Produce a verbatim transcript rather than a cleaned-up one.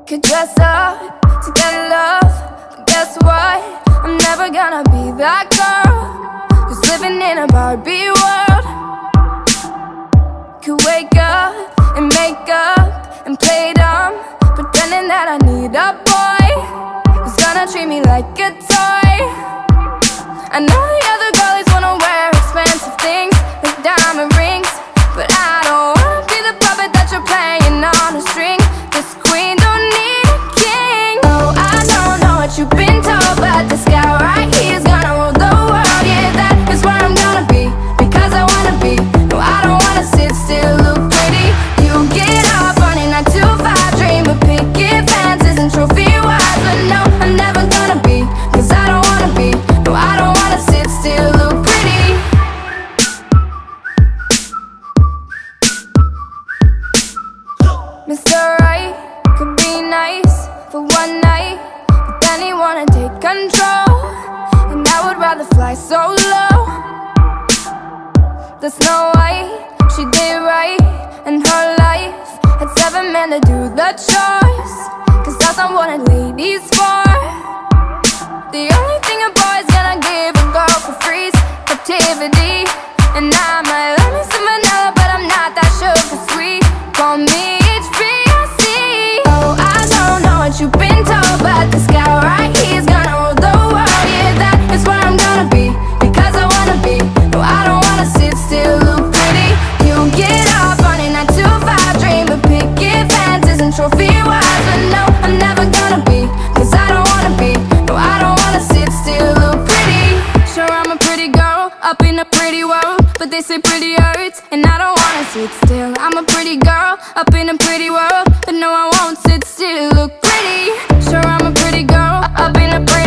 Could dress up to get love, but guess what? I'm never gonna be that girl who's living in a Barbie world. Could wake up and make up and play dumb, pretending that I need a boy who's gonna treat me like a toy. I know the other girlies wanna wear expensive things like diamond rings, but I don't wanna be the puppet that you're playing on a string. This queen don't need a king. Oh, I don't know what you've been told, but this guy right here is gonna rule the world. Yeah, that is where I'm gonna be, because I wanna be. No, I don't wanna sit still, look pretty. You get up on a nine to five dream of picket fences and trophy wives, but no, I'm never gonna be, cause I don't wanna be. No, I don't wanna sit still, look pretty. Mister Right could be nice for one night, but then he wanna take control, and I would rather fly solo. The Snow White, she did right in her life, had seven men to do the choice, cause that's not what a lady's for. The only thing a boy's gonna give a girl for free is captivity, and I might love me some vanilla, but I'm not that sugar sweet. Call me H B C. Oh, I don't know what you've been told, but this guy right here is gonna rule the world. Yeah, that is where I'm gonna be, because I wanna be. No, I don't wanna sit still, look pretty. You get up on a nine to five dream of picket fences and trophy wives, but no, I'm never gonna be, cause I don't wanna be. No, I don't wanna sit still, look pretty. Sure, I'm a pretty girl up in a pretty world, but they say pretty hurts, and I don't wanna sit still. I'm a pretty girl up in a pretty world, but no, I won't sit still, look pretty. Sure, I'm a pretty girl up in a pretty